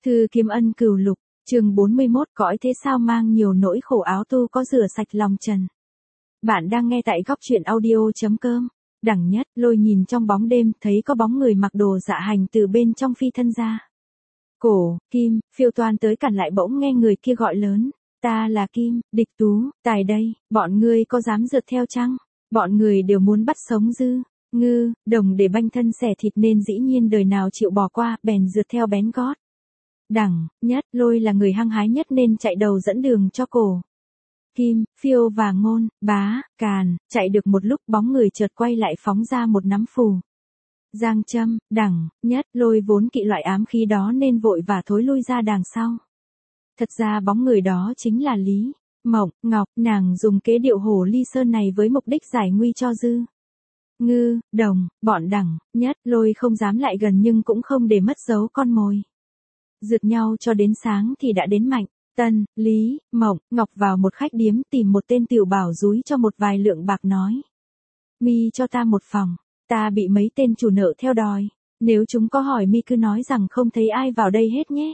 Thư Kiếm Ân Cửu Lục, chương 41 cõi thế sao mang nhiều nỗi khổ áo tu có rửa sạch lòng trần. Bạn đang nghe tại góc truyện audio.com. Đẳng Nhất Lôi nhìn trong bóng đêm thấy có bóng người mặc đồ dạ hành từ bên trong phi thân ra. Cổ, Kim, phiêu toan tới cản lại bỗng nghe người kia gọi lớn. Ta là Kim, địch tú, tài đây, bọn ngươi có dám rượt theo chăng? Bọn người đều muốn bắt sống Dư, Ngư, Đồng để banh thân xẻ thịt nên dĩ nhiên đời nào chịu bỏ qua, bèn rượt theo bén gót. Đẳng Nhất Lôi là người hăng hái nhất nên chạy đầu dẫn đường cho Cổ, Kim, Phiêu và Ngôn, Bá, Càn, chạy được một lúc bóng người chợt quay lại phóng ra một nắm phù. Giang Trâm, Đẳng Nhất Lôi vốn kỵ loại ám khí đó nên vội và thối lui ra đằng sau. Thật ra bóng người đó chính là Lý Mộng Ngọc, nàng dùng kế điệu Hồ Ly Sơn này với mục đích giải nguy cho Dư, Ngư, Đồng, bọn Đẳng Nhất Lôi không dám lại gần nhưng cũng không để mất dấu con mồi. Rượt nhau cho đến sáng thì đã đến Mạnh Tân, Lý Mộng Ngọc vào một khách điếm tìm một tên tiểu bảo dúi cho một vài lượng bạc nói. Mi cho ta một phòng, ta bị mấy tên chủ nợ theo đòi, nếu chúng có hỏi mi cứ nói rằng không thấy ai vào đây hết nhé.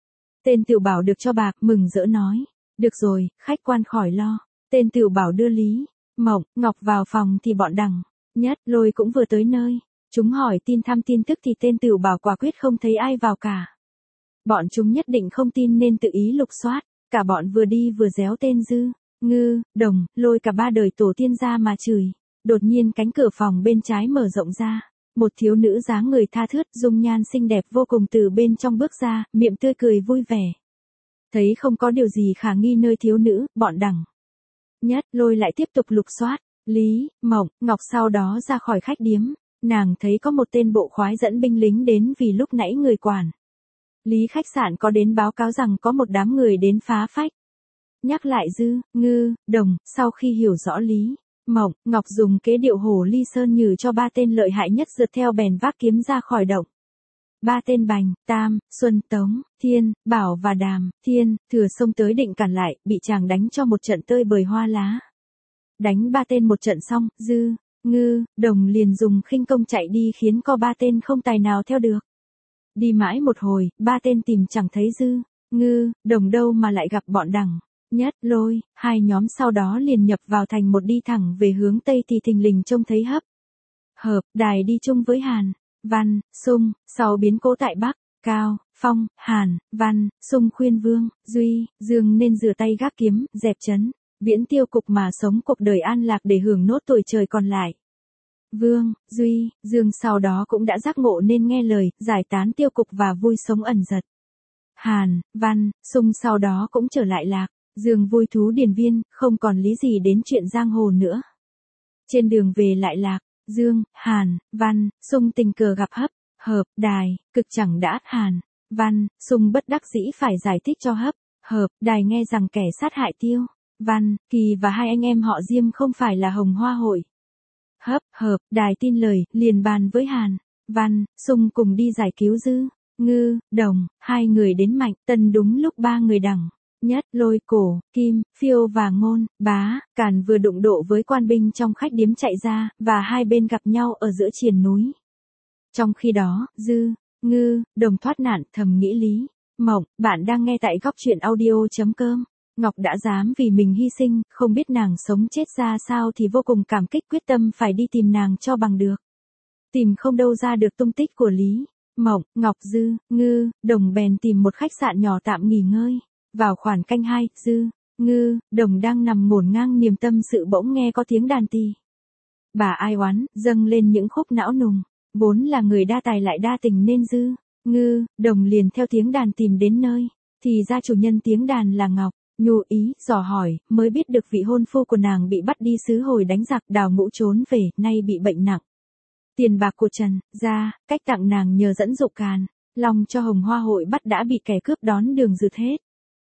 Tên tiểu bảo được cho bạc mừng rỡ nói, được rồi, khách quan khỏi lo. Tên tiểu bảo đưa Lý Mộng Ngọc vào phòng thì bọn Đẳng Nhất Lôi cũng vừa tới nơi. Chúng hỏi thăm tin tức thì tên tiểu bảo quả quyết không thấy ai vào cả. Bọn chúng nhất định không tin nên tự ý lục soát, cả bọn vừa đi vừa réo tên Dư, Ngư, Đồng, lôi cả ba đời tổ tiên ra mà chửi. Đột nhiên cánh cửa phòng bên trái mở rộng ra, một thiếu nữ dáng người tha thướt, dung nhan xinh đẹp vô cùng từ bên trong bước ra, miệng tươi cười vui vẻ. Thấy không có điều gì khả nghi nơi thiếu nữ, bọn Đẳng Nhất Lôi lại tiếp tục lục soát. Lý Mộng Ngọc sau đó ra khỏi khách điếm, nàng thấy có một tên bộ khoái dẫn binh lính đến vì lúc nãy người quản lý khách sạn có đến báo cáo rằng có một đám người đến phá phách. Nhắc lại Dư, Ngư, Đồng, sau khi hiểu rõ Lý Mộng Ngọc dùng kế điệu Hồ Ly Sơn nhử cho ba tên lợi hại nhất rượt theo bèn vác kiếm ra khỏi động. Ba tên Bành, Tam, Xuân, Tống, Thiên, Bảo và Đàm, Thiên, thừa xông tới định cản lại, bị chàng đánh cho một trận tơi bời hoa lá. Đánh ba tên một trận xong, Dư, Ngư, Đồng liền dùng khinh công chạy đi khiến có ba tên không tài nào theo được. Đi mãi một hồi, ba tên tìm chẳng thấy Dư, Ngư, Đồng đâu mà lại gặp bọn Đẳng Nhất Lôi. Hai nhóm sau đó liền nhập vào thành một đi thẳng về hướng Tây thì thình lình trông thấy Hấp, Hợp, Đài đi chung với Hàn, Văn, Sung. Sau biến cố tại Bắc, Cao, Phong, Hàn, Văn, Sung khuyên Vương, Duy, Dương nên rửa tay gác kiếm, dẹp chấn, viễn tiêu cục mà sống cuộc đời an lạc để hưởng nốt tuổi trời còn lại. Vương, Duy, Dương sau đó cũng đã giác ngộ nên nghe lời, giải tán tiêu cục và vui sống ẩn giật. Hàn, Văn, Sung sau đó cũng trở lại Lạc, Dương vui thú điền viên, không còn lý gì đến chuyện giang hồ nữa. Trên đường về lại Lạc, Dương, Hàn, Văn, Sung tình cờ gặp Hấp, Hợp, Đài, cực chẳng đã. Hàn, Văn, Sung bất đắc dĩ phải giải thích cho Hấp, Hợp, Đài nghe rằng kẻ sát hại Tiêu, Văn, Kỳ và hai anh em họ Diêm không phải là Hồng Hoa Hội. Hấp, Hợp, Đài tin lời, liền bàn với Hàn, Văn, Sung cùng đi giải cứu Dư, Ngư, Đồng. Hai người đến Mạnh Tân đúng lúc ba người Đẳng Nhất Lôi, Cổ, Kim, Phiêu và Ngôn, Bá, Càn vừa đụng độ với quan binh trong khách điếm chạy ra, và hai bên gặp nhau ở giữa triền núi. Trong khi đó, Dư, Ngư, Đồng thoát nạn, thầm nghĩ Lý Mộng. Bạn đang nghe tại góc truyện audio.com. Ngọc đã dám vì mình hy sinh, không biết nàng sống chết ra sao thì vô cùng cảm kích, quyết tâm phải đi tìm nàng cho bằng được. Tìm không đâu ra được tung tích của Lý Mộng Ngọc. Dư, Ngư, Đồng bèn tìm một khách sạn nhỏ tạm nghỉ ngơi. Vào khoảng canh 2, Dư, Ngư, Đồng đang nằm ngổn ngang niềm tâm sự bỗng nghe có tiếng đàn tỳ bà ai oán dâng lên những khúc não nùng. Vốn là người đa tài lại đa tình nên Dư, Ngư, Đồng liền theo tiếng đàn tìm đến nơi. Thì ra chủ nhân tiếng đàn là Ngọc. Nhu ý dò hỏi, mới biết được vị hôn phu của nàng bị bắt đi xứ hồi đánh giặc, đào ngũ trốn về, nay bị bệnh nặng. Tiền bạc của Trần gia cách tặng nàng nhờ dẫn dụ Càn Long cho Hồng Hoa Hội bắt đã bị kẻ cướp đón đường rượt hết.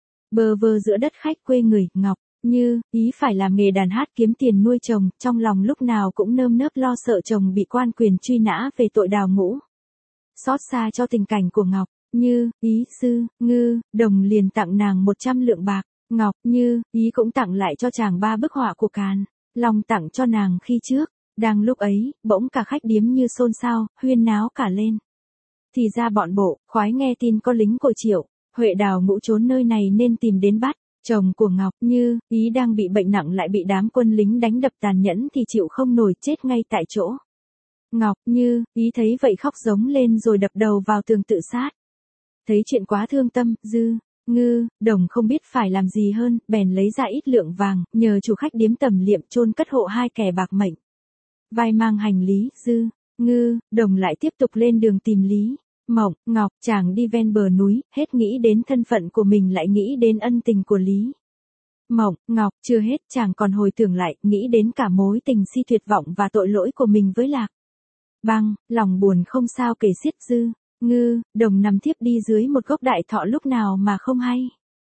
Bơ vơ giữa đất khách quê người, Ngọc Như ý phải làm nghề đàn hát kiếm tiền nuôi chồng, trong lòng lúc nào cũng nơm nớp lo sợ chồng bị quan quyền truy nã về tội đào ngũ. Xót xa cho tình cảnh của Ngọc Như ý, Dư, Ngư, Đồng liền tặng nàng 100 lượng bạc. Ngọc Như ý cũng tặng lại cho chàng 3 bức họa của Càn Long tặng cho nàng khi trước. Đang lúc ấy, bỗng cả khách điếm như xôn xao, huyên náo cả lên. Thì ra bọn bộ khoái nghe tin có lính của Triệu Huệ Đào Ngũ trốn nơi này nên tìm đến bắt. Chồng của Ngọc Như, ý đang bị bệnh nặng lại bị đám quân lính đánh đập tàn nhẫn thì chịu không nổi chết ngay tại chỗ. Ngọc Như, ý thấy vậy khóc giống lên rồi đập đầu vào tường tự sát. Thấy chuyện quá thương tâm, Dư, Ngư, Đồng không biết phải làm gì hơn, bèn lấy ra ít lượng vàng, nhờ chủ khách điếm tẩm liệm chôn cất hộ hai kẻ bạc mệnh. Vai mang hành lý, Dư, Ngư, Đồng lại tiếp tục lên đường tìm Lý Mộng Ngọc. Chàng đi ven bờ núi, hết nghĩ đến thân phận của mình lại nghĩ đến ân tình của Lý Mộng Ngọc. Chưa hết chàng còn hồi tưởng lại, nghĩ đến cả mối tình si tuyệt vọng và tội lỗi của mình với Lạc Băng. Lòng buồn không sao kể xiết. Dư, Ngư, Đồng nằm thiếp đi dưới một gốc đại thọ lúc nào mà không hay.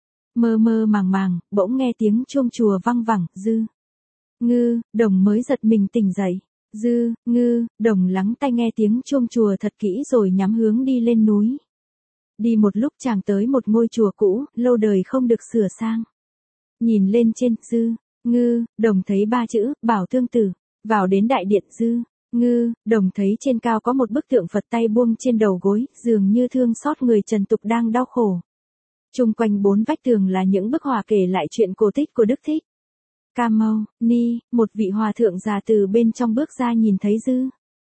Mơ mơ màng màng, bỗng nghe tiếng chuông chùa văng vẳng. Dư, Ngư, Đồng mới giật mình tỉnh dậy. Dư, Ngư, Đồng lắng tai nghe tiếng chuông chùa thật kỹ rồi nhắm hướng đi lên núi. Đi một lúc chàng tới một ngôi chùa cũ, lâu đời không được sửa sang. Nhìn lên trên, Dư, Ngư, Đồng thấy ba chữ, Bảo Thương Tử. Vào đến đại điện, Dư, Ngư, Đồng thấy trên cao có một bức tượng Phật tay buông trên đầu gối, dường như thương xót người trần tục đang đau khổ. Chung quanh bốn vách tường là những bức họa kể lại chuyện cổ tích của Đức Thích Ca Mâu Ni. Một vị hòa thượng già từ bên trong bước ra nhìn thấy Dư,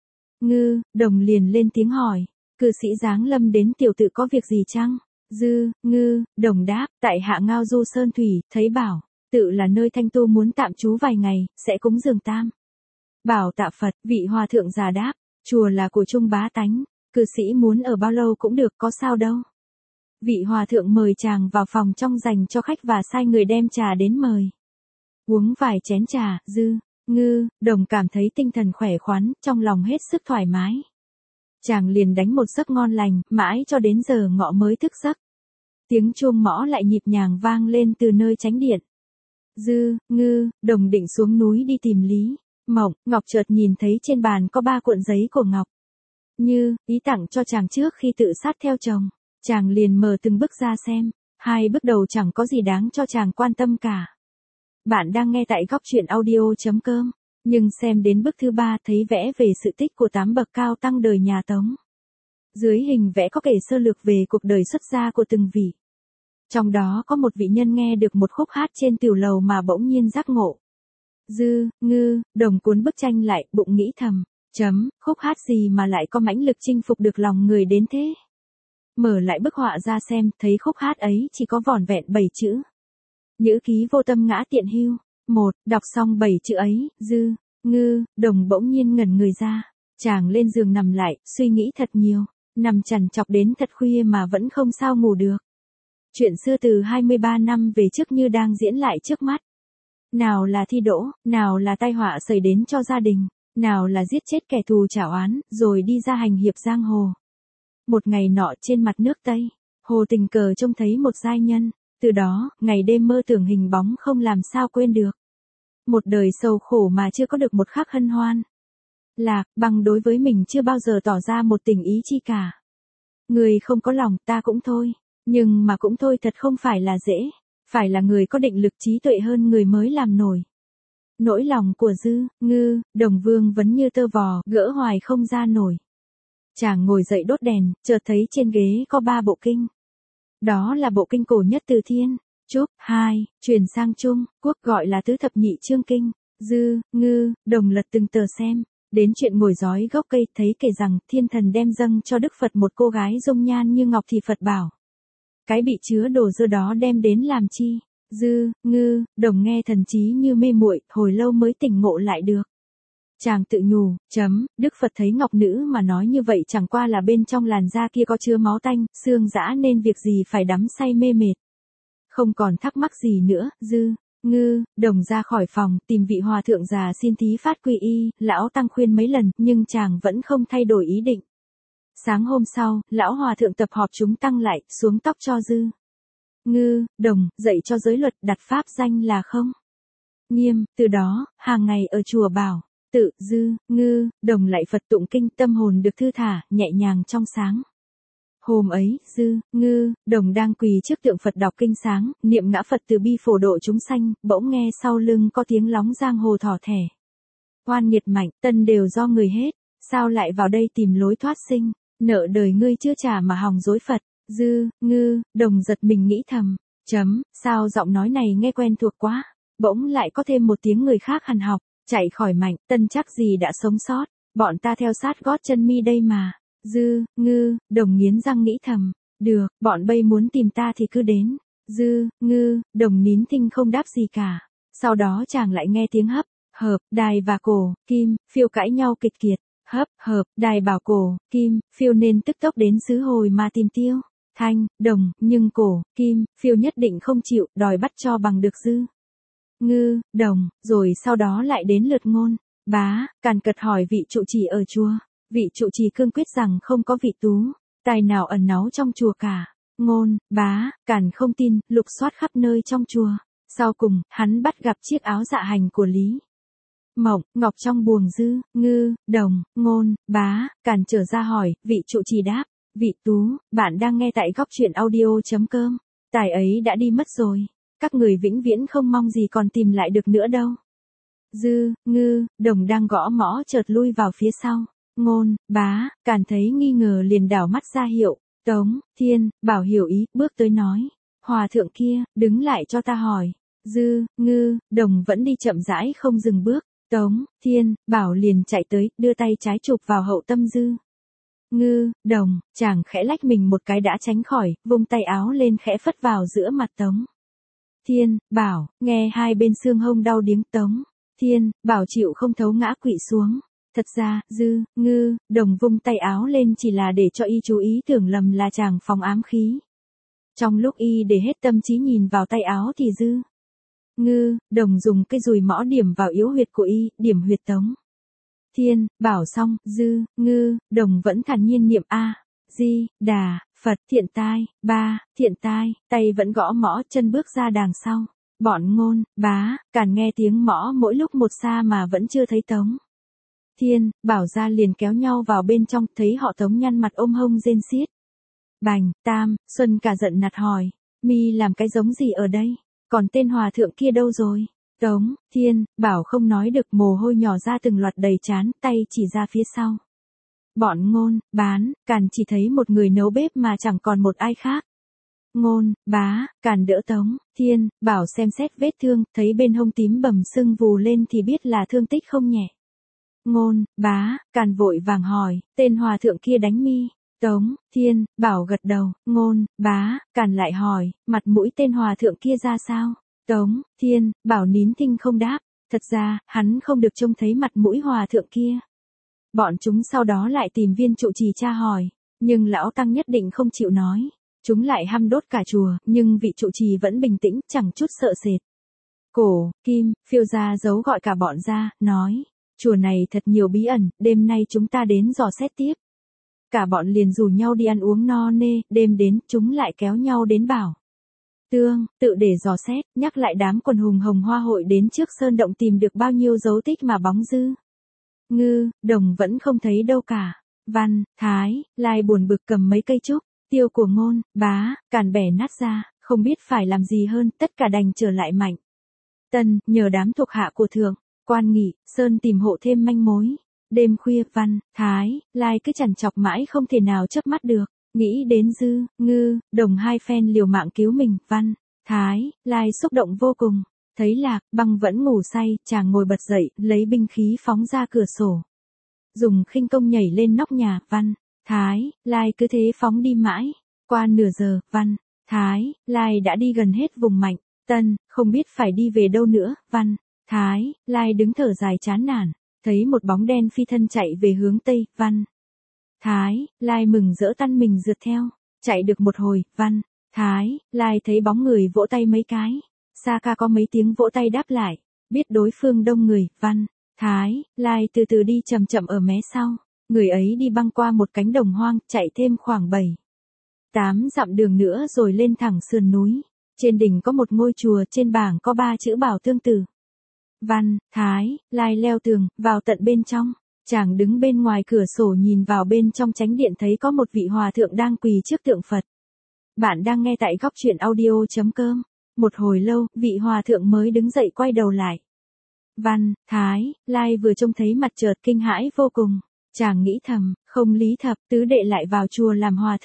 Ngư, Đồng liền lên tiếng hỏi, cư sĩ giáng lâm đến tiểu tự có việc gì chăng? Dư, Ngư, Đồng đáp, tại hạ ngao du sơn thủy, thấy bảo tự là nơi thanh tu, muốn tạm trú vài ngày, sẽ cúng dường tam bảo tạ Phật. Vị hòa thượng già đáp, chùa là của chung bá tánh, cư sĩ muốn ở bao lâu cũng được, có sao đâu. Vị hòa thượng mời chàng vào phòng trong dành cho khách và sai người đem trà đến mời. Uống vài chén trà, Dư, Ngư, Đồng cảm thấy tinh thần khỏe khoắn, trong lòng hết sức thoải mái. Chàng liền đánh một giấc ngon lành, mãi cho đến giờ ngọ mới thức giấc. Tiếng chuông mõ lại nhịp nhàng vang lên từ nơi chánh điện. Dư, Ngư, Đồng định xuống núi đi tìm Lý Mộng Ngọc, chợt nhìn thấy trên bàn có 3 cuộn giấy của Ngọc Như, ý tặng cho chàng trước khi tự sát theo chồng. Chàng liền mở từng bức ra xem, 2 bức đầu chẳng có gì đáng cho chàng quan tâm cả. Bạn đang nghe tại góc truyện audio.com, nhưng xem đến bức thứ 3 thấy vẽ về sự tích của 8 bậc cao tăng đời nhà Tống. Dưới hình vẽ có kể sơ lược về cuộc đời xuất gia của từng vị. Trong đó có một vị nhân nghe được một khúc hát trên tiểu lầu mà bỗng nhiên giác ngộ. Dư, Ngư, Đồng cuốn bức tranh lại, bụng nghĩ thầm, khúc hát gì mà lại có mãnh lực chinh phục được lòng người đến thế? Mở lại bức họa ra xem, thấy khúc hát ấy chỉ có vỏn vẹn 7 chữ. Nhữ ký vô tâm ngã tiện hưu. Đọc xong 7 chữ ấy, Dư, Ngư, Đồng bỗng nhiên ngẩn người ra. Chàng lên giường nằm lại, suy nghĩ thật nhiều, nằm trằn trọc đến thật khuya mà vẫn không sao ngủ được. Chuyện xưa từ 23 năm về trước như đang diễn lại trước mắt. Nào là thi đỗ, nào là tai họa xảy đến cho gia đình, nào là giết chết kẻ thù trả oán, rồi đi ra hành hiệp giang hồ. Một ngày nọ trên mặt nước Tây, Hồ tình cờ trông thấy một giai nhân, từ đó, ngày đêm mơ tưởng hình bóng không làm sao quên được. Một đời sầu khổ mà chưa có được một khắc hân hoan. Lạc Băng đối với mình chưa bao giờ tỏ ra một tình ý chi cả. Người không có lòng ta cũng thôi, nhưng mà cũng thôi thật không phải là dễ, phải là người có định lực trí tuệ hơn người mới làm nổi. Nỗi lòng của Dư, Ngư, Đồng vương vẫn như tơ vò, gỡ hoài không ra nổi. Chàng ngồi dậy đốt đèn, chợt thấy trên ghế có 3 bộ kinh. Đó là bộ kinh cổ nhất từ Thiên, Trúc, 2, truyền sang Trung Quốc gọi là Tứ Thập Nhị Chương Kinh. Dư, Ngư, Đồng lật từng tờ xem, đến chuyện ngồi giói gốc cây, thấy kể rằng thiên thần đem dâng cho Đức Phật một cô gái dung nhan như ngọc thì Phật bảo, cái bị chứa đồ dơ đó đem đến làm chi? Dư, Ngư, Đồng nghe thần trí như mê muội, hồi lâu mới tỉnh ngộ lại được. Chàng tự nhủ, Đức Phật thấy ngọc nữ mà nói như vậy chẳng qua là bên trong làn da kia có chứa máu tanh, xương dã nên việc gì phải đắm say mê mệt. Không còn thắc mắc gì nữa, Dư, Ngư, Đồng ra khỏi phòng, tìm vị hòa thượng già xin thí phát quy y, lão tăng khuyên mấy lần, nhưng chàng vẫn không thay đổi ý định. Sáng hôm sau, lão hòa thượng tập họp chúng tăng lại, xuống tóc cho Dư, Ngư, Đồng, dạy cho giới luật, đặt pháp danh là Không Nghiêm, từ đó, hàng ngày ở chùa Bảo Tự, Dư, Ngư, Đồng lại Phật tụng kinh, tâm hồn được thư thả, nhẹ nhàng trong sáng. Hôm ấy, Dư, Ngư, Đồng đang quỳ trước tượng Phật đọc kinh sáng, niệm ngã Phật từ bi phổ độ chúng sanh, bỗng nghe sau lưng có tiếng lóng giang hồ thỏ thẻ. Oan nghiệt mạnh, tân đều do người hết, sao lại vào đây tìm lối thoát sinh, nợ đời ngươi chưa trả mà hòng dối Phật. Dư, Ngư, Đồng giật mình nghĩ thầm. Sao giọng nói này nghe quen thuộc quá. Bỗng lại có thêm một tiếng người khác hằn học. Chạy khỏi Mạnh, Tân chắc gì đã sống sót. Bọn ta theo sát gót chân mi đây mà. Dư, Ngư, Đồng nghiến răng nghĩ thầm. Được, bọn bây muốn tìm ta thì cứ đến. Dư, Ngư, Đồng nín thinh không đáp gì cả. Sau đó chàng lại nghe tiếng hấp, hợp, Đài và Cổ, Kim, Phiêu cãi nhau kịch kiệt. Hấp, hợp, Đài bảo Cổ, Kim, Phiêu nên tức tốc đến xứ hồi mà tìm Tiêu, Thanh, Đồng, nhưng Cổ, Kim, Phiêu nhất định không chịu, đòi bắt cho bằng được Dư, Ngư, Đồng, rồi sau đó lại đến lượt Ngôn, Bá, càn cật hỏi vị trụ trì ở chùa. Vị trụ trì cương quyết rằng không có vị tú tài nào ẩn náu trong chùa cả. Ngôn, Bá, càn không tin, lục soát khắp nơi trong chùa. Sau cùng, hắn bắt gặp chiếc áo dạ hành của Lý Mộng, Ngọc trong buồng. Dư, Ngư, Đồng, Ngôn, Bá, càn trở ra hỏi, vị trụ trì đáp, vị tú, bạn đang nghe tại góc truyện audio.com. Tài ấy đã đi mất rồi. Các người vĩnh viễn không mong gì còn tìm lại được nữa đâu. Dư, Ngư, Đồng đang gõ mõ chợt lui vào phía sau. Ngôn, Bá, càn thấy nghi ngờ liền đảo mắt ra hiệu. Tống, Thiên, Bảo hiểu ý, bước tới nói. Hòa thượng kia, đứng lại cho ta hỏi. Dư, Ngư, Đồng vẫn đi chậm rãi không dừng bước. Tống, Thiên, Bảo liền chạy tới, đưa tay trái chụp vào hậu tâm Dư, Ngư, Đồng, chàng khẽ lách mình một cái đã tránh khỏi, vung tay áo lên khẽ phất vào giữa mặt Tống, Thiên, Bảo, nghe hai bên xương hông đau điếng. Tống, Thiên, Bảo chịu không thấu ngã quỵ xuống. Thật ra, Dư, Ngư, Đồng vung tay áo lên chỉ là để cho y chú ý tưởng lầm là chàng phóng ám khí. Trong lúc y để hết tâm trí nhìn vào tay áo thì Dư, Ngư, Đồng dùng cây dùi mõ điểm vào yếu huyệt của y, điểm huyệt Tống, Thiên, Bảo xong, Dư, Ngư, Đồng vẫn thản nhiên niệm A, Di, Đà, Phật, thiện tai, ba, thiện tai, tay vẫn gõ mõ, chân bước ra đằng sau. Bọn Ngôn, Bá, càn nghe tiếng mõ mỗi lúc một xa mà vẫn chưa thấy Tống, Thiên, Bảo ra liền kéo nhau vào bên trong, thấy họ Tống nhăn mặt ôm hông rên xiết. Bành, Tam, Xuân cả giận nạt hỏi, mi làm cái giống gì ở đây? Còn tên hòa thượng kia đâu rồi? Tống, Thiên, Bảo không nói được, mồ hôi nhỏ ra từng loạt đầy trán, tay chỉ ra phía sau. Bọn Ngôn, Bán, Càn chỉ thấy một người nấu bếp mà chẳng còn một ai khác. Ngôn, Bá, Càn đỡ Tống, Thiên, Bảo xem xét vết thương, thấy bên hông tím bầm sưng vù lên thì biết là thương tích không nhẹ. Ngôn, Bá, Càn vội vàng hỏi, tên hòa thượng kia đánh mi? Tống, Thiên, Bảo gật đầu. Ngôn, Bá, Càn lại hỏi, mặt mũi tên hòa thượng kia ra sao? Tống, Thiên, Bảo nín thinh không đáp. Thật ra, hắn không được trông thấy mặt mũi hòa thượng kia. Bọn chúng sau đó lại tìm viên trụ trì tra hỏi, nhưng lão tăng nhất định không chịu nói. Chúng lại hăm đốt cả chùa, nhưng vị trụ trì vẫn bình tĩnh, chẳng chút sợ sệt. Cổ, Kim, Phiêu ra giấu gọi cả bọn ra, nói, chùa này thật nhiều bí ẩn, đêm nay chúng ta đến dò xét tiếp. Cả bọn liền rủ nhau đi ăn uống no nê, đêm đến, chúng lại kéo nhau đến Bảo Tương, tự để dò xét, nhắc lại đám quần hùng hồng hoa hội đến trước sơn động tìm được bao nhiêu dấu tích mà bóng Dư, Ngư, Đồng vẫn không thấy đâu cả. Văn, Thái, Lai buồn bực cầm mấy cây trúc, tiêu của Ngôn, Bá, Càn bẻ nát ra, không biết phải làm gì hơn, tất cả đành trở lại Mạnh Tân, nhờ đám thuộc hạ của Thượng Quan Nghị, Sơn tìm hộ thêm manh mối. Đêm khuya, Văn, Thái, Lai cứ chằn chọc mãi không thể nào chớp mắt được, nghĩ đến Dư, Ngư, Đồng hai phen liều mạng cứu mình. Văn, Thái, Lai xúc động vô cùng. Thấy Lạc, Băng vẫn ngủ say, chàng ngồi bật dậy, lấy binh khí phóng ra cửa sổ. Dùng khinh công nhảy lên nóc nhà. Văn, Thái, Lai cứ thế phóng đi mãi. Qua nửa giờ, Văn, Thái, Lai đã đi gần hết vùng Mạnh Tân, không biết phải đi về đâu nữa. Văn, Thái, Lai đứng thở dài chán nản, thấy một bóng đen phi thân chạy về hướng Tây. Văn, Thái, Lai mừng rỡ tăn mình rượt theo, chạy được một hồi. Văn, Thái, Lai thấy bóng người vỗ tay mấy cái. Xa ca có mấy tiếng vỗ tay đáp lại, biết đối phương đông người. Văn, Thái, Lai từ từ đi chậm chậm ở mé sau, người ấy đi băng qua một cánh đồng hoang, chạy thêm khoảng 7-8 dặm đường nữa rồi lên thẳng sườn núi. Trên đỉnh có một ngôi chùa, trên bảng có 3 chữ Bảo Tương Tử. Văn, Thái, Lai leo tường, vào tận bên trong. Chàng đứng bên ngoài cửa sổ nhìn vào bên trong chánh điện thấy có một vị hòa thượng đang quỳ trước tượng Phật. Bạn đang nghe tại góc truyện audio.com. Một hồi lâu, vị hòa thượng mới đứng dậy quay đầu lại. Văn, Thái, Lai vừa trông thấy mặt chợt kinh hãi vô cùng. Chàng nghĩ thầm, không lý thập tứ đệ lại vào chùa làm hòa thượng.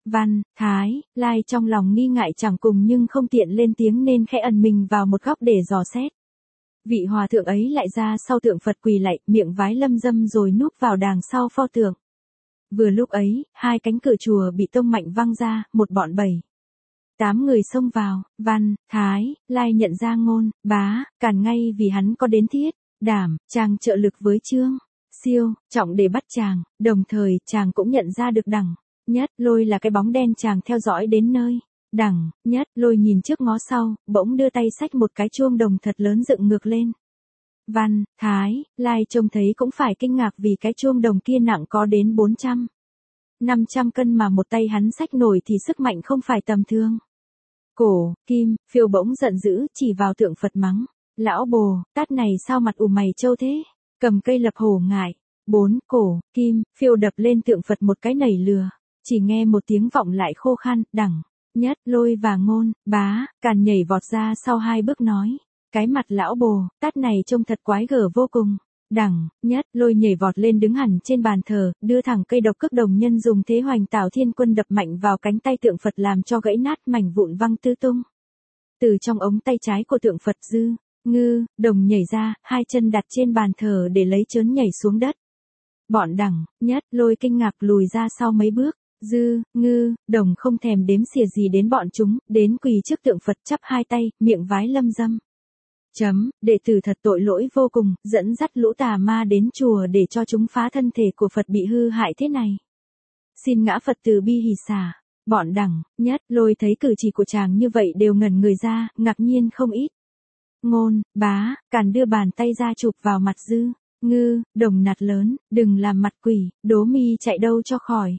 Văn, Thái, Lai trong lòng nghi ngại chẳng cùng nhưng không tiện lên tiếng nên khẽ ẩn mình vào một góc để dò xét. Vị hòa thượng ấy lại ra sau tượng Phật quỳ lạy, miệng vái lâm dâm rồi núp vào đàng sau pho tượng. Vừa lúc ấy, hai cánh cửa chùa bị tông mạnh văng ra, một bọn 7-8 người xông vào. Văn, Thái, Lai nhận ra Ngôn, Bá, cản ngay vì hắn có đến thiết, đảm, chàng trợ lực với Trương Siêu, Trọng để bắt chàng, đồng thời chàng cũng nhận ra được Đẳng Nhất Lôi là cái bóng đen chàng theo dõi đến nơi. Đẳng Nhất Lôi nhìn trước ngó sau, bỗng đưa tay xách một cái chuông đồng thật lớn dựng ngược lên. Văn, Thái, Lai trông thấy cũng phải kinh ngạc vì cái chuông đồng kia nặng có đến 400-500 cân mà một tay hắn xách nổi thì sức mạnh không phải tầm thường. Cổ, Kim, Phiêu bỗng giận dữ chỉ vào tượng Phật mắng. Lão bồ, tát này sao mặt ủ mày trâu thế? Cầm cây lập hổ ngại. Cổ, Kim, Phiêu đập lên tượng Phật một cái nảy lừa. Chỉ nghe một tiếng vọng lại khô khan, Đẳng Nhất Lôi và Ngôn, Bá, càn nhảy vọt ra sau 2 bước nói. Cái mặt lão bồ, tát này trông thật quái gở vô cùng. Đẳng Nhất Lôi nhảy vọt lên đứng hẳn trên bàn thờ, đưa thẳng cây độc cước đồng nhân dùng thế Hoành Tảo Thiên Quân đập mạnh vào cánh tay tượng Phật làm cho gãy nát mảnh vụn văng tứ tung. Từ trong ống tay trái của tượng Phật Đồng nhảy ra, 2 chân đặt trên bàn thờ để lấy trớn nhảy xuống đất. Bọn Đẳng Nhất Lôi kinh ngạc lùi ra sau mấy bước. Đồng không thèm đếm xỉa gì đến bọn chúng, đến quỳ trước tượng Phật chắp 2 tay, miệng vái lâm dâm. Đệ tử thật tội lỗi vô cùng, dẫn dắt lũ tà ma đến chùa để cho chúng phá thân thể của Phật bị hư hại thế này. Xin ngã Phật từ bi hỷ xả. Bọn Đẳng Nhất Lôi thấy cử chỉ của chàng như vậy đều ngẩn người ra, ngạc nhiên không ít. Ngôn, Bá, càn đưa bàn tay ra chụp vào mặt Đồng nạt lớn, đừng làm mặt quỷ, đố mi chạy đâu cho khỏi.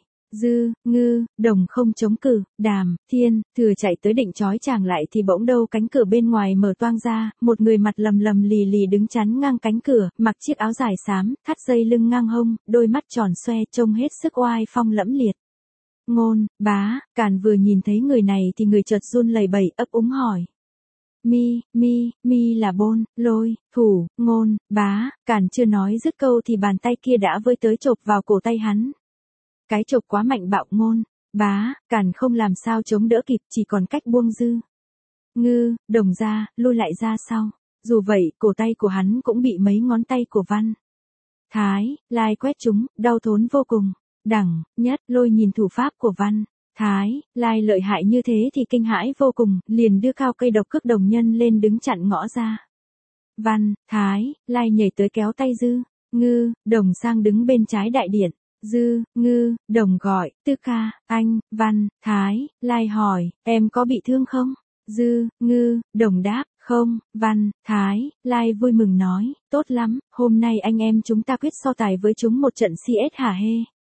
Đồng không chống cự, Đàm, Thiên, Thừa chạy tới định trói chàng lại thì bỗng đâu cánh cửa bên ngoài mở toang ra, một người mặt lầm lầm lì lì đứng chắn ngang cánh cửa, mặc chiếc áo dài xám, thắt dây lưng ngang hông, đôi mắt tròn xoe trông hết sức oai phong lẫm liệt. Ngôn, Bá, càn vừa nhìn thấy người này thì người chợt run lẩy bẩy ấp úng hỏi. Mi là Bôn, Lôi, thủ, Ngôn, Bá, càn chưa nói dứt câu thì bàn tay kia đã với tới chộp vào cổ tay hắn. Cái chộp quá mạnh bạo. Ngôn, Bá, càn không làm sao chống đỡ kịp, chỉ còn cách buông Đồng ra, lui lại ra sau. Dù vậy, cổ tay của hắn cũng bị mấy ngón tay của Văn, Thái, Lai quét trúng, đau thốn vô cùng. Đẳng Nhất Lôi nhìn thủ pháp của Văn, Thái, Lai lợi hại như thế thì kinh hãi vô cùng, liền đưa cao cây độc cước đồng nhân lên đứng chặn ngõ ra. Văn, Thái, Lai nhảy tới kéo tay Đồng sang đứng bên trái đại điện. Đồng gọi, Tư ca, anh, Văn, Thái, Lai hỏi, em có bị thương không? Đồng đáp, không, Văn, Thái, Lai vui mừng nói, tốt lắm, hôm nay anh em chúng ta quyết so tài với chúng một trận CS hả hê.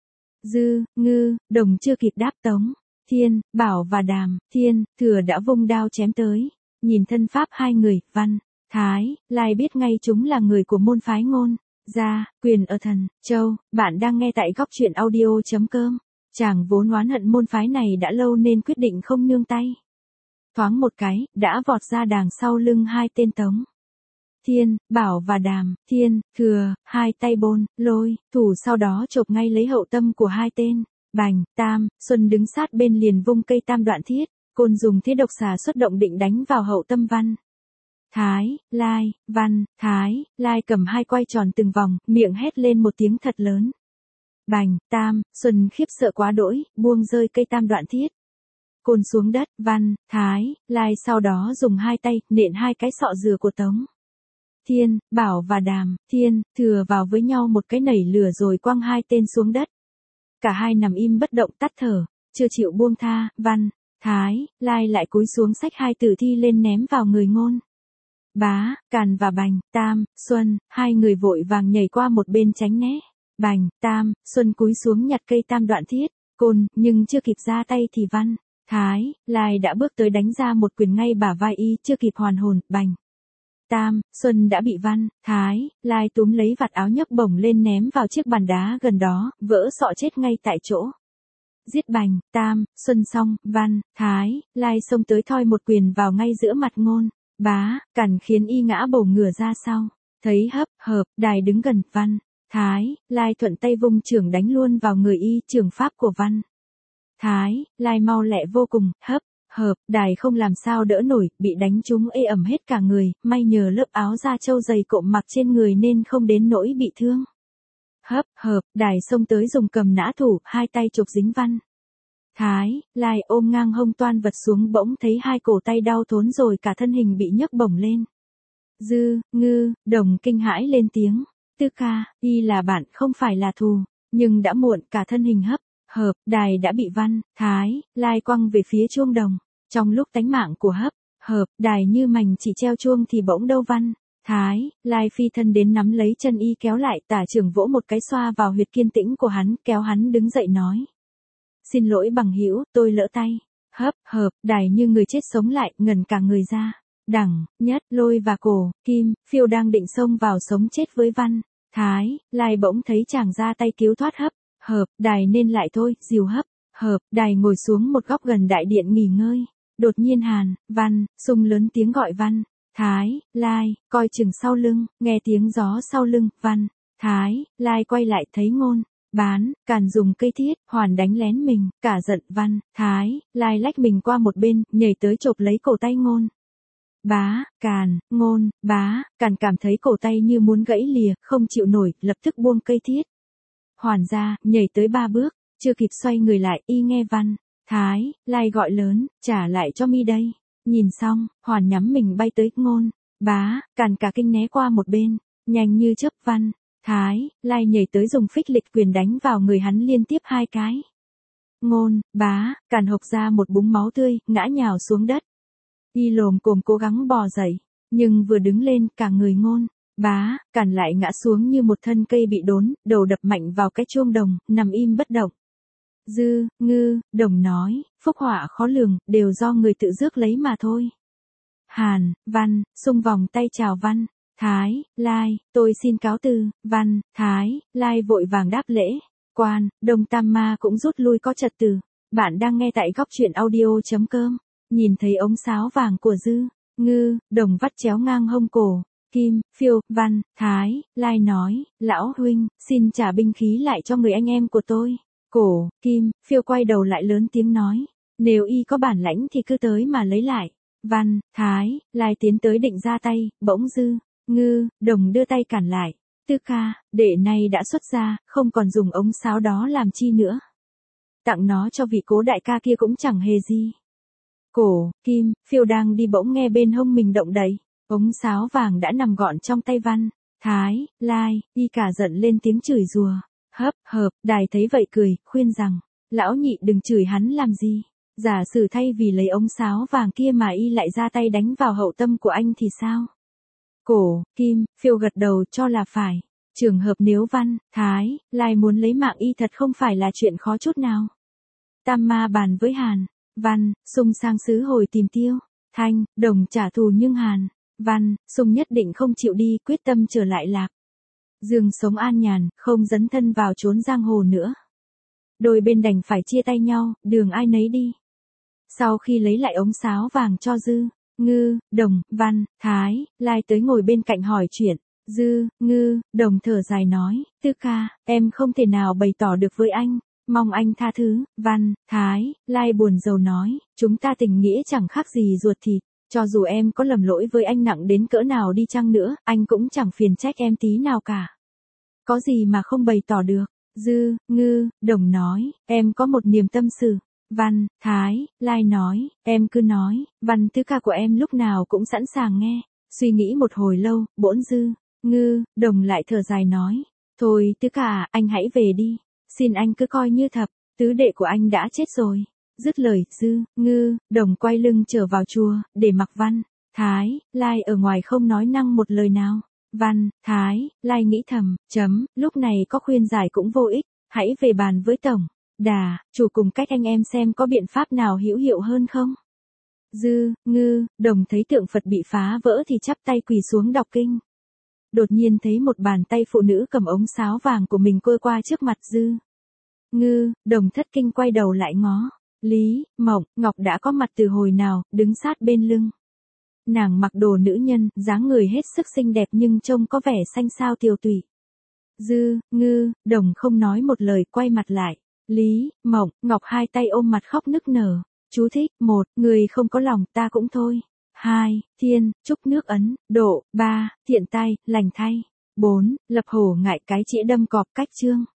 Đồng chưa kịp đáp Tống, Thiên, Bảo và Đàm, Thiên, Thừa đã vung đao chém tới. Nhìn thân pháp 2 người, Văn, Thái, Lai biết ngay chúng là người của môn phái Ngôn Gia, Quyền ở Thần Châu. Bạn đang nghe tại góc truyện audio.com. Chàng vốn oán hận môn phái này đã lâu nên quyết định không nương tay. Thoáng một cái, đã vọt ra đàng sau lưng 2 tên Tống, Thiên, Bảo và Đàm, Thiên, Thừa, 2 tay Bôn, Lôi, thủ sau đó chộp ngay lấy hậu tâm của 2 tên. Bành, Tam, Xuân đứng sát bên liền vung cây tam đoạn thiết, côn dùng thế độc xà xuất động định đánh vào hậu tâm Văn, Thái, Lai. Văn, Thái, Lai cầm 2 quay tròn từng vòng, miệng hét lên một tiếng thật lớn. Bành, Tam, Xuân khiếp sợ quá đỗi, buông rơi cây tam đoạn thiết, côn xuống đất. Văn, Thái, Lai sau đó dùng 2 tay, nện 2 cái sọ dừa của Tống, Thiên, Bảo và Đàm, Thiên, Thừa vào với nhau một cái nảy lửa rồi quăng 2 tên xuống đất. Cả hai nằm im bất động tắt thở, chưa chịu buông tha. Văn, Thái, Lai lại cúi xuống xách 2 tử thi lên ném vào người Ngôn Bá, Càn và Bành, Tam, Xuân, 2 người vội vàng nhảy qua một bên tránh né. Bành, Tam, Xuân cúi xuống nhặt cây tam đoạn thiết, côn, nhưng chưa kịp ra tay thì Văn, Thái, Lai đã bước tới đánh ra một quyền ngay bả vai y, chưa kịp hoàn hồn. Bành, Tam, Xuân đã bị Văn, Thái, Lai túm lấy vạt áo nhấc bổng lên ném vào chiếc bàn đá gần đó, vỡ sọ chết ngay tại chỗ. Giết Bành, Tam, Xuân xong, Văn, Thái, Lai xông tới thoi một quyền vào ngay giữa mặt Ngôn Bá, Càn khiến y ngã bổ ngửa ra sau. Thấy hấp, hợp, đài đứng gần, Văn, Thái, Lai thuận tay vung chưởng đánh luôn vào người y, chưởng pháp của Văn, Thái, Lai mau lẹ vô cùng, hấp, hợp, đài không làm sao đỡ nổi, bị đánh trúng ê ẩm hết cả người, may nhờ lớp áo da trâu dày cộm mặc trên người nên không đến nỗi bị thương. Hấp, hợp, đài xông tới dùng cầm nã thủ, hai tay chụp dính Văn. Thái, Lai ôm ngang hông toan vật xuống bỗng thấy hai cổ tay đau thốn rồi cả thân hình bị nhấc bổng lên. Dư, Ngư, Đồng kinh hãi lên tiếng. Tư ca, y là bạn không phải là thù, nhưng đã muộn cả thân hình hấp, hợp, đài đã bị Văn, Thái, Lai quăng về phía chuông đồng. Trong lúc tánh mạng của hấp, hợp, đài như mảnh chỉ treo chuông thì bỗng đâu Văn. Thái, Lai phi thân đến nắm lấy chân y kéo lại tả trưởng vỗ một cái xoa vào huyệt kiên tĩnh của hắn kéo hắn đứng dậy nói. Xin lỗi bằng hữu, tôi lỡ tay. Hấp, hợp, đài như người chết sống lại, ngẩn cả người ra. Đẳng, Nhất, Lôi và Cổ, Kim, Phiêu đang định xông vào sống chết với Văn. Thái, Lai bỗng thấy chàng ra tay cứu thoát hấp, hợp, đài nên lại thôi, dìu hấp, hợp, đài ngồi xuống một góc gần đại điện nghỉ ngơi. Đột nhiên Hàn, Văn, Sung lớn tiếng gọi Văn. Thái, Lai, coi chừng sau lưng, nghe tiếng gió sau lưng, Văn. Thái, Lai quay lại thấy Ngôn, Bán, Càn dùng cây thiết, Hoàn đánh lén mình, cả giận Văn. Thái, Lai lách mình qua một bên, nhảy tới chộp lấy cổ tay Ngôn. Bá, Càn, Ngôn, Bá, Càn cảm thấy cổ tay như muốn gãy lìa, không chịu nổi, lập tức buông cây thiết. Hoàn ra, nhảy tới 3 bước, chưa kịp xoay người lại, y nghe Văn. Thái, Lai gọi lớn, trả lại cho mi đây. Nhìn xong, Hoàn nhắm mình bay tới Ngôn, Bá, Càn cả kinh né qua một bên, nhanh như chớp Văn. Thái, Lai nhảy tới dùng phích lịch quyền đánh vào người hắn liên tiếp 2 cái. Ngôn, Bá, Càn hộc ra một búng máu tươi, ngã nhào xuống đất. Y lồm cồm cố gắng bò dậy, nhưng vừa đứng lên cả người Ngôn, Bá, Càn lại ngã xuống như một thân cây bị đốn, đầu đập mạnh vào cái chuông đồng, nằm im bất động. Dư, Ngư, Đồng nói, phúc họa khó lường, đều do người tự rước lấy mà thôi. Hàn, Văn, Sung vòng tay chào Văn. Thái, Lai, tôi xin cáo từ. Văn, Thái, Lai vội vàng đáp lễ. Quan, Đông Tam Ma cũng rút lui có trật tự. Bạn đang nghe tại góc truyện audio.com. Nhìn thấy ống sáo vàng của Dư, Ngư, Đồng vắt chéo ngang hông cổ. Kim, Phiêu, Văn, Thái, Lai nói, lão huynh, xin trả binh khí lại cho người anh em của tôi. Cổ, Kim, Phiêu quay đầu lại lớn tiếng nói, nếu y có bản lãnh thì cứ tới mà lấy lại. Văn, Thái, Lai tiến tới định ra tay, bỗng Dư, Ngư, Đồng đưa tay cản lại. Tư ca, đệ này đã xuất ra, không còn dùng ống sáo đó làm chi nữa. Tặng nó cho vị Cố đại ca kia cũng chẳng hề gì. Cổ, Kim, Phiêu đang đi bỗng nghe bên hông mình động đậy, ống sáo vàng đã nằm gọn trong tay Văn. Thái, Lai, y cả giận lên tiếng chửi rủa. Hấp, hợp, đài thấy vậy cười, khuyên rằng, lão nhị đừng chửi hắn làm gì. Giả sử thay vì lấy ống sáo vàng kia mà y lại ra tay đánh vào hậu tâm của anh thì sao? Cổ, Kim, Phiêu gật đầu cho là phải. Trường hợp nếu Văn, Thái, Lai muốn lấy mạng y thật không phải là chuyện khó chút nào. Tam Ma bàn với Hàn, Văn, Sung sang xứ hồi tìm Tiêu, Thanh, Đồng trả thù nhưng Hàn, Văn, Sung nhất định không chịu đi, quyết tâm trở lại Lạc Dương sống an nhàn, không dấn thân vào chốn giang hồ nữa. Đôi bên đành phải chia tay nhau, đường ai nấy đi. Sau khi lấy lại ống sáo vàng cho Dư, Ngư, Đồng, Văn, Thái, Lai tới ngồi bên cạnh hỏi chuyện. Dư, Ngư, Đồng thở dài nói, Tư ca, em không thể nào bày tỏ được với anh, mong anh tha thứ. Văn, Thái, Lai buồn rầu nói, chúng ta tình nghĩa chẳng khác gì ruột thịt, cho dù em có lầm lỗi với anh nặng đến cỡ nào đi chăng nữa, anh cũng chẳng phiền trách em tí nào cả. Có gì mà không bày tỏ được. Dư, Ngư, Đồng nói, em có một niềm tâm sự. Văn, Thái, Lai nói, em cứ nói, Văn Tư ca của em lúc nào cũng sẵn sàng nghe. Suy nghĩ một hồi lâu, bỗng Dư, Ngư, Đồng lại thở dài nói, thôi Tư ca à, anh hãy về đi. Xin anh cứ coi như thật, tứ đệ của anh đã chết rồi. Dứt lời, Dư, Ngư, Đồng quay lưng trở vào chùa, để mặc Văn, Thái, Lai ở ngoài không nói năng một lời nào. Văn, Thái, Lai nghĩ thầm, lúc này có khuyên giải cũng vô ích, hãy về bàn với Tổng Đà, chủ cùng cách anh em xem có biện pháp nào hữu hiệu hơn không. Dư, Ngư, Đồng thấy tượng Phật bị phá vỡ thì chắp tay quỳ xuống đọc kinh. Đột nhiên thấy một bàn tay phụ nữ cầm ống sáo vàng của mình quơ qua trước mặt Dư, Ngư, Đồng thất kinh quay đầu lại ngó. Lý, Mộng, Ngọc đã có mặt từ hồi nào, đứng sát bên lưng. Nàng mặc đồ nữ nhân, dáng người hết sức xinh đẹp nhưng trông có vẻ xanh xao tiều tụy. Dư, Ngư, Đồng không nói một lời quay mặt lại. Lý, Mộng, Ngọc hai tay ôm mặt khóc nức nở. Chú thích: 1. Người không có lòng ta cũng thôi. 2. Thiên, trúc nước ấn, độ. 3. Thiện tay, lành thay. 4. Lập hổ ngại cái chĩa đâm cọp cách chương.